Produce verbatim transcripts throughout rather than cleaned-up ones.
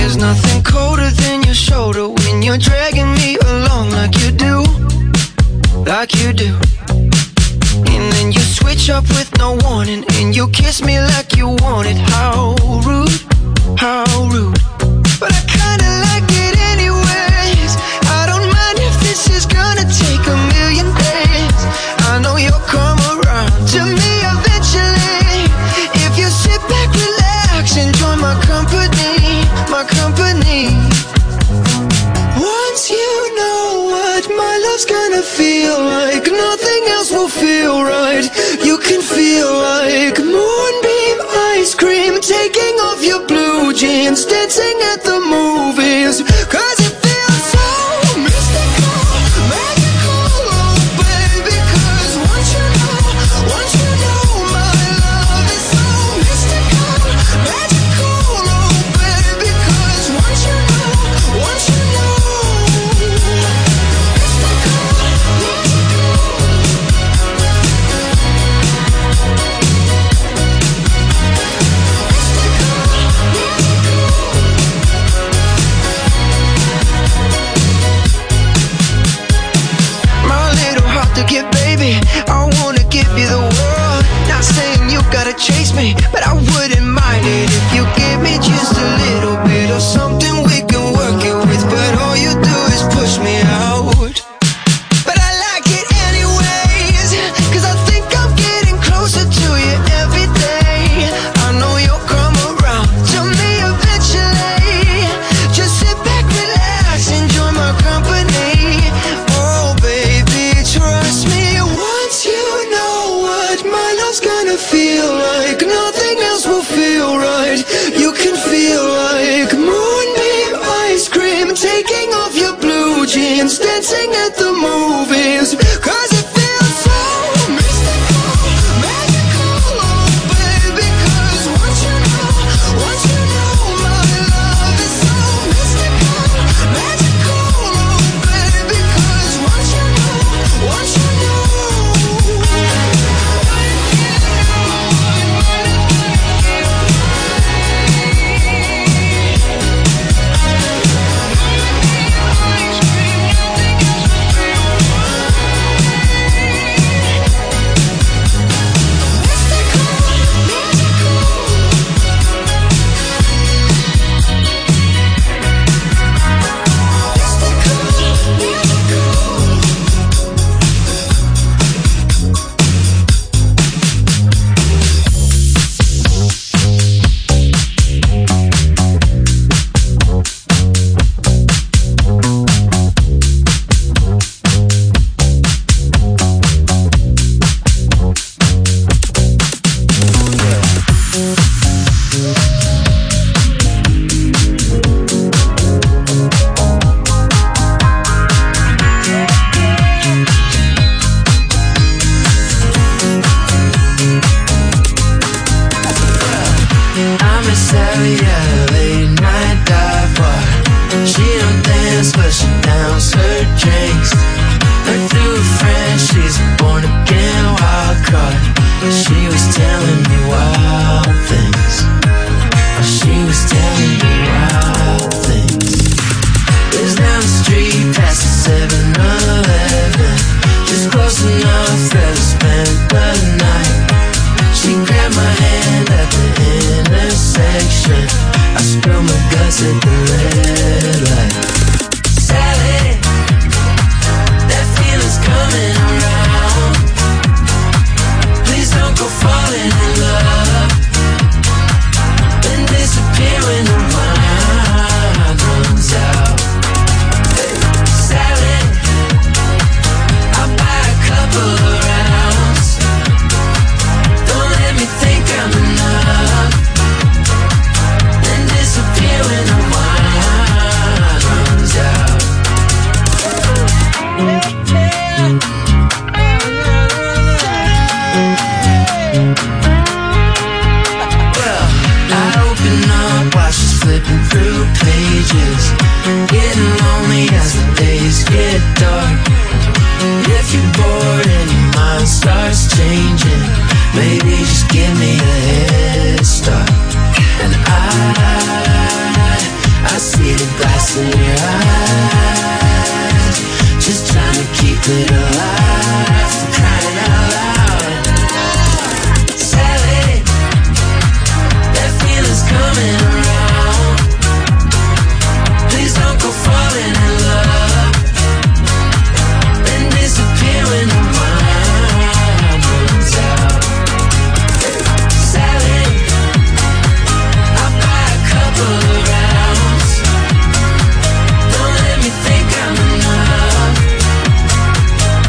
There's nothing colder than your shoulder when you're dragging me along like you do, like you do. And then you switch up with no warning, and you kiss me like you want it. How rude, how rude. But I kinda like it anyways. I don't mind if this is gonna take a million days. I know you'll come around to me eventually. If you sit back, relax, enjoy my company, my company. Once you know what my love's gonna feel like, nothing else will feel right. You can feel like moonbeam ice cream, taking off your blue jeans, dancing at the movies. Cause it feels so mystical, magical, oh baby. Cause once you know, once you know my love is so mystical, magical, oh baby. Cause once you know, once you know, to get, baby, I wanna give you the world. Not saying you gotta chase me, but I wouldn't mind it if you give me just a little bit of something we can work it with. But all you do is push me out. But I like it anyways, cause I think I'm getting closer to you every day. I know you'll come around to me eventually. Just sit back, relax, enjoy my company. Oh baby, trust me, once you know what my love's gonna feel like, nothing else will feel right. You can feel like moonbeam ice cream, taking off your blue jeans, dancing at the movies. Cause it feels so mystical, magical, oh baby. Cause once you know, once you know my love is so mystical, magical, oh baby. Cause once you know, once you know. chasing your eyes, just trying to keep it alive, for crying out loud. Sally, that feeling's coming around. Please don't go falling in love and disappear when the mind runs out. Sally, I'll buy a couple of rounds. Don't let me think I'm enough.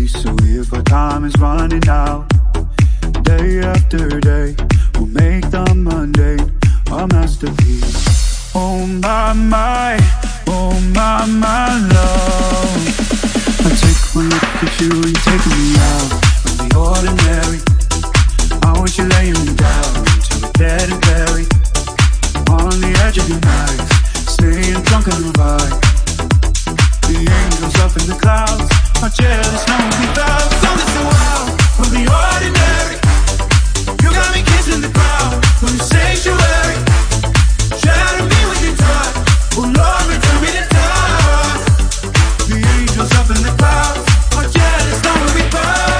So if our time is running out, day after day, we'll make the mundane a masterpiece. Oh my, my, oh my, my love. I take one look at you and you're taking me out of the ordinary. I want you laying me down till we're dead and buried. On the edge of your night, staying drunk on the vibe. The angels up in the clouds are jealous, knowing we bow. So this a while from the ordinary. You got me kissing the ground from the sanctuary. Shatter me with your touch, oh Lord, return me to touch. The angels up in the clouds are jealous, knowing we bow.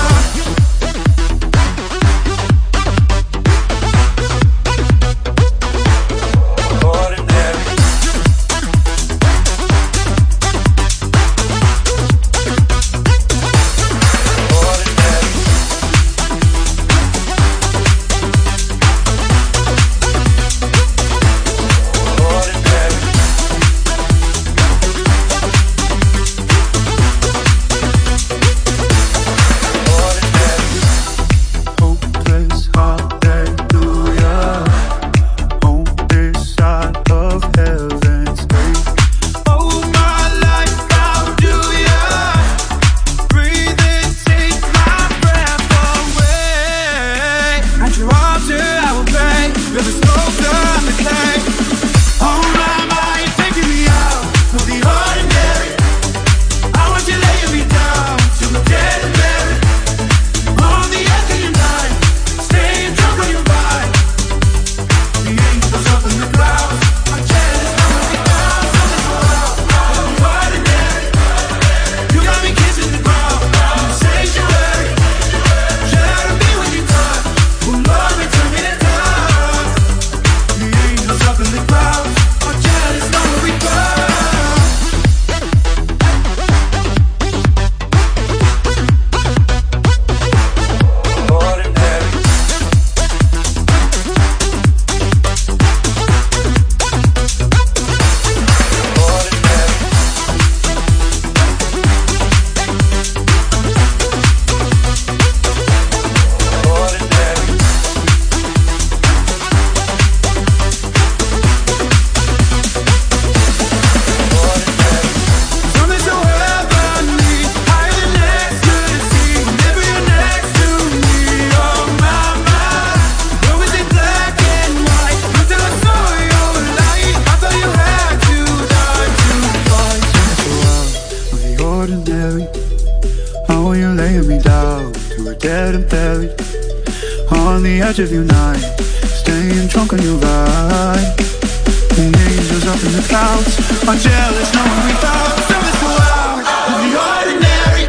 Of your night, staying drunk on your ride. The angels up in the clouds are jealous, knowing we bow. So it's wild of the ordinary.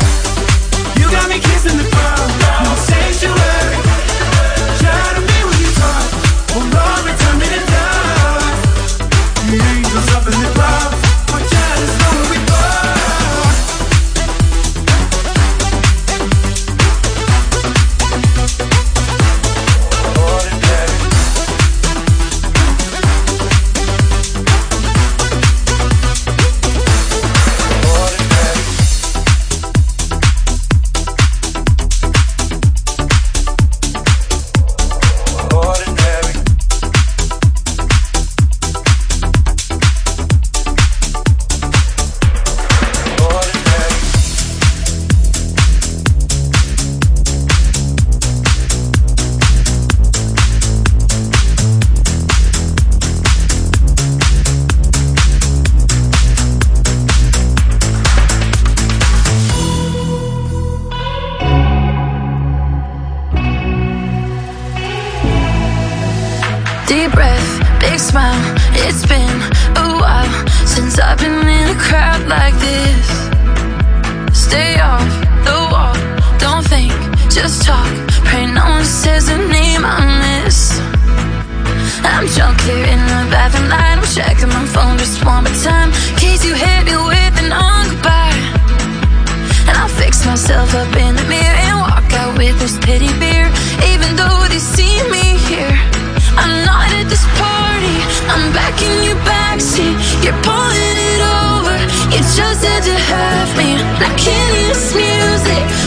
You got me kissing the ground in the sanctuary. Shatter me with your touch, oh Lord, return me to dust. The angels up in the clouds are jealous, knowing we bow. Myself up in the mirror and walk out with this pity beer. Even though they see me here, I'm not at this party. I'm back in your backseat. You're pulling it over. You just had to have me. I can't hear this music.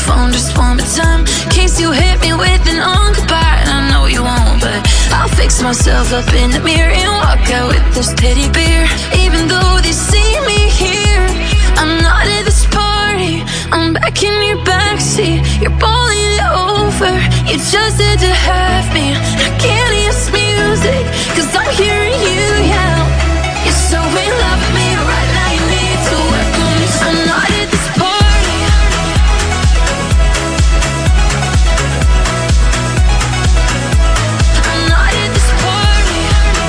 phone just one more time, in case you hit me with an on goodbye. And I know you won't, but I'll fix myself up in the mirror and walk out with this teddy bear. Even though they see me here, I'm not at this party. I'm back in your backseat. You're pulling it over. You just had to have me. I can't hear this music, cause I'm hearing you yell. You're so in love with me right now, you need to work on me. I'm not at this party. I'm not at this party.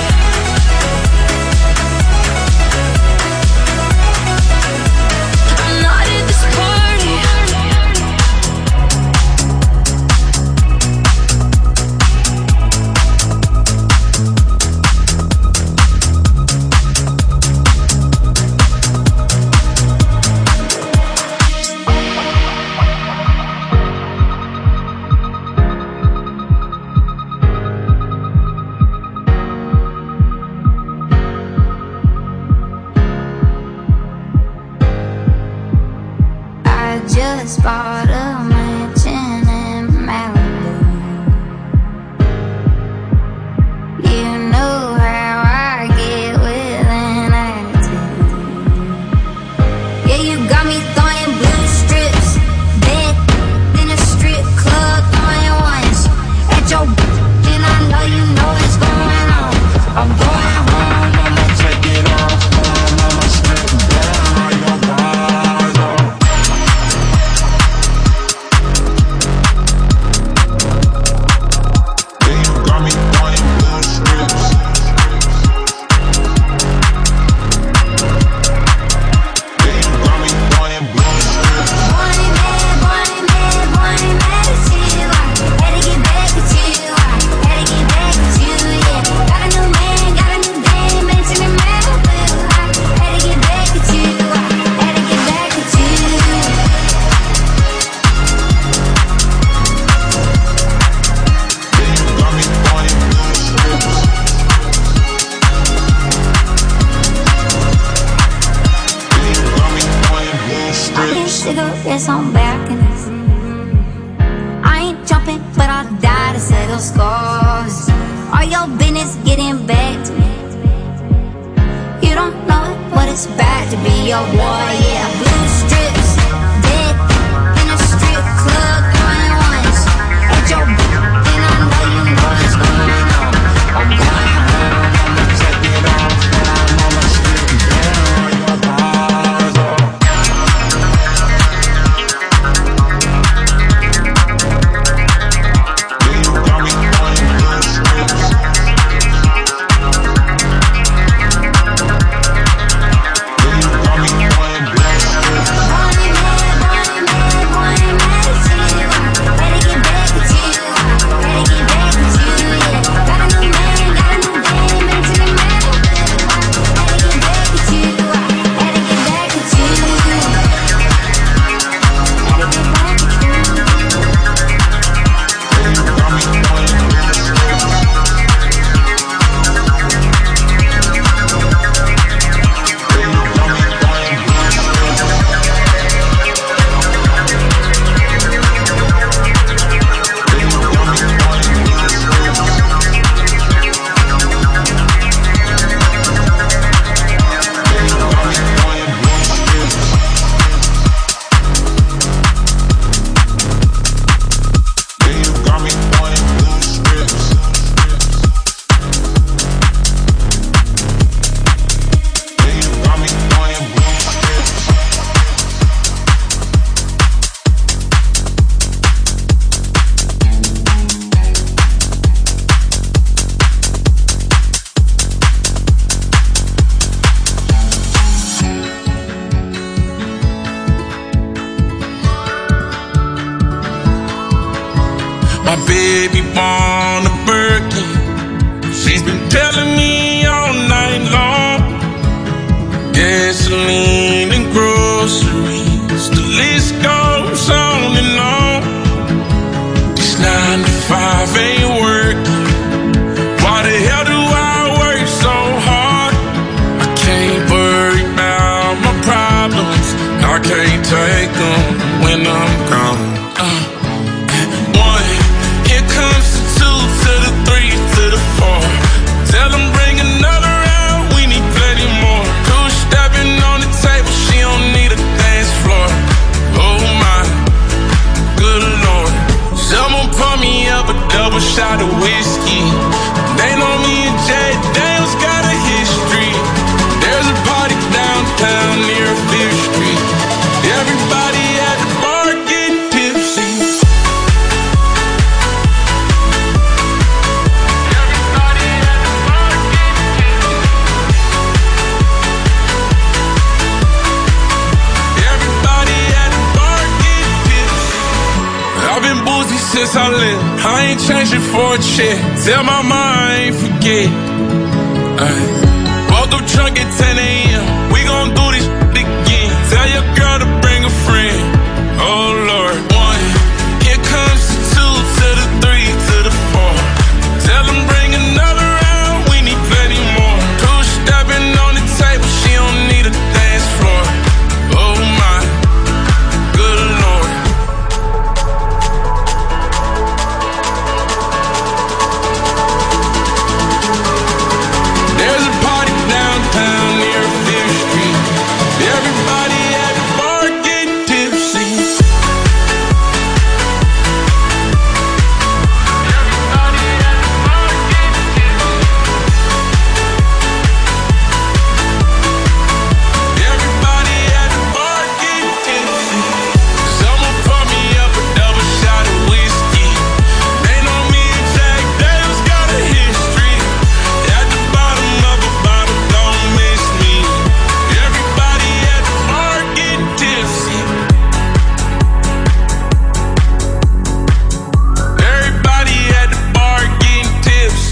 I'm not at this party. I just bought a mansion in Malibu. You know how I get with an attitude. Yeah, you got me throwing blue strips, bed in a strip club, throwing ones at your and I know you know what's going on. I'm going home, I'ma take it off, I'ma strip down your body. Cigarettes on back in this. I ain't jumping, but I'll die to settle scores. All your business getting back to me. You don't know it, but it's bad to be your war, yeah. Blue strips, dead in a strip club, throwing ones at your and I know you know what's going on. I'm going home, I'ma take it off, I'ma strip down your body. My baby born a Birkin. She's been telling me all night long. Gasoline and groceries, the list goes on and on. This nine to five ain't working. Why the hell do I work so hard? I can't worry about my problems. I can't take them when I'm gone. place I live. I ain't changing for a check. Tell my mom I ain't forget. Ay. Woke up drunk at ten a.m. We gon' do this again. Tell your girl to bring a friend. Oh Lord. One. Here comes the two to the three to the four. Tell them bring another round. We need plenty more. Two stepping on the table. She don't need a dance floor. Oh my good Lord. There's a party downtown near Fifth Street. Everybody at the bar getting tipsy. Everybody at the bar getting tipsy. Everybody at the bar getting tipsy. Someone pour me up a double shot of whiskey. They know me and Jack Daniels got a history. At the bottom of a bottle, don't miss me. Everybody at the bar getting tipsy. Everybody at the bar getting tipsy.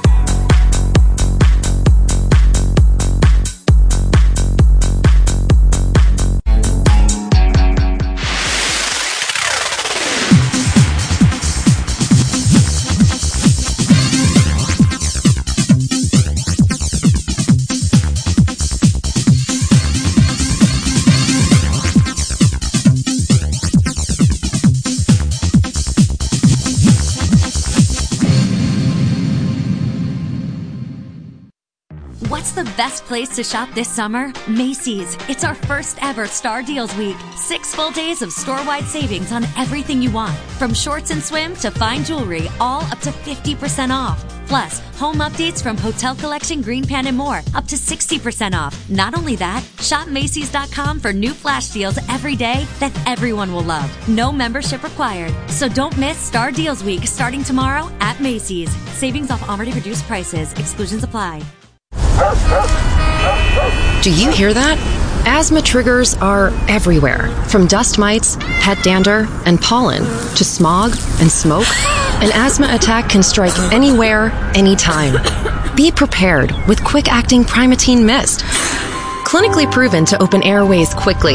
What's the best place to shop this summer? Macy's. It's our first ever Star Deals Week. Six full days of store-wide savings on everything you want. From shorts and swim to fine jewelry, all up to fifty percent off. Plus, home updates from Hotel Collection, Green Pan, and more, up to sixty percent off. Not only that, shop Macy's dot com for new flash deals every day that everyone will love. No membership required. So don't miss Star Deals Week starting tomorrow at Macy's. Savings off already reduced prices. Exclusions apply. Do you hear that? Asthma triggers are everywhere, from dust mites, pet dander, and pollen, to smog and smoke. An asthma attack can strike anywhere, anytime. Be prepared with quick-acting Primatene Mist. Clinically proven to open airways quickly.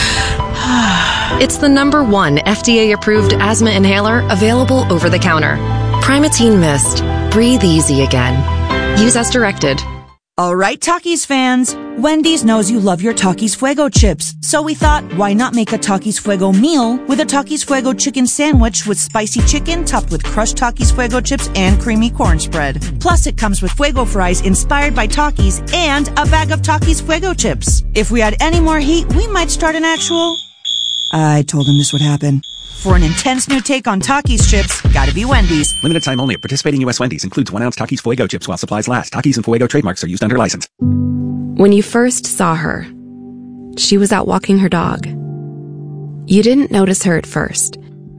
It's the number one F D A-approved asthma inhaler available over the counter. Primatene Mist. Breathe easy again. Use as directed. All right, Takis fans. Wendy's knows you love your Takis Fuego chips. So we thought, why not make a Takis Fuego meal with a Takis Fuego chicken sandwich with spicy chicken topped with crushed Takis Fuego chips and creamy corn spread. Plus, it comes with Fuego fries inspired by Takis and a bag of Takis Fuego chips. If we had any more heat, we might start an actual... I told him this would happen. For an intense new take on Takis chips, gotta be Wendy's. Limited time only at participating U S Wendy's. Includes one ounce Takis Fuego chips while supplies last. Takis and Fuego trademarks are used under license. When you first saw her, she was out walking her dog. You didn't notice her at first.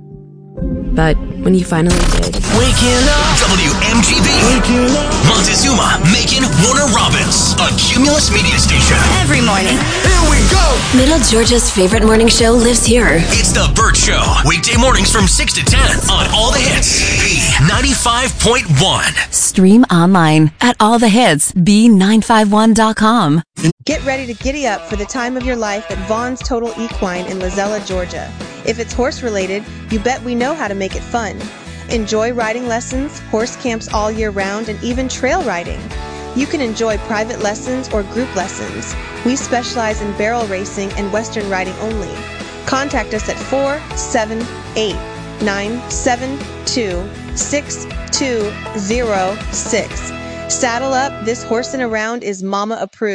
But when you finally did... Waking up! W M G B! Waking up! Montezuma, Macon, Warner Robins. A Cumulus media station. Every morning. Here we go! Middle Georgia's favorite morning show lives here. It's The Burt Show. Weekday mornings from six to ten on All the Hits. B ninety-five point one. Stream online at all the hits b nine five one dot com. Get ready to giddy up for the time of your life at Vaughn's Total Equine in Lozella, Georgia. If it's horse-related, you bet we know how to make it fun. Enjoy riding lessons, horse camps all year round, and even trail riding. You can enjoy private lessons or group lessons. We specialize in barrel racing and Western riding only. Contact us at four seven eight, nine seven two, six two zero six. Saddle up, this horsing around is mama approved.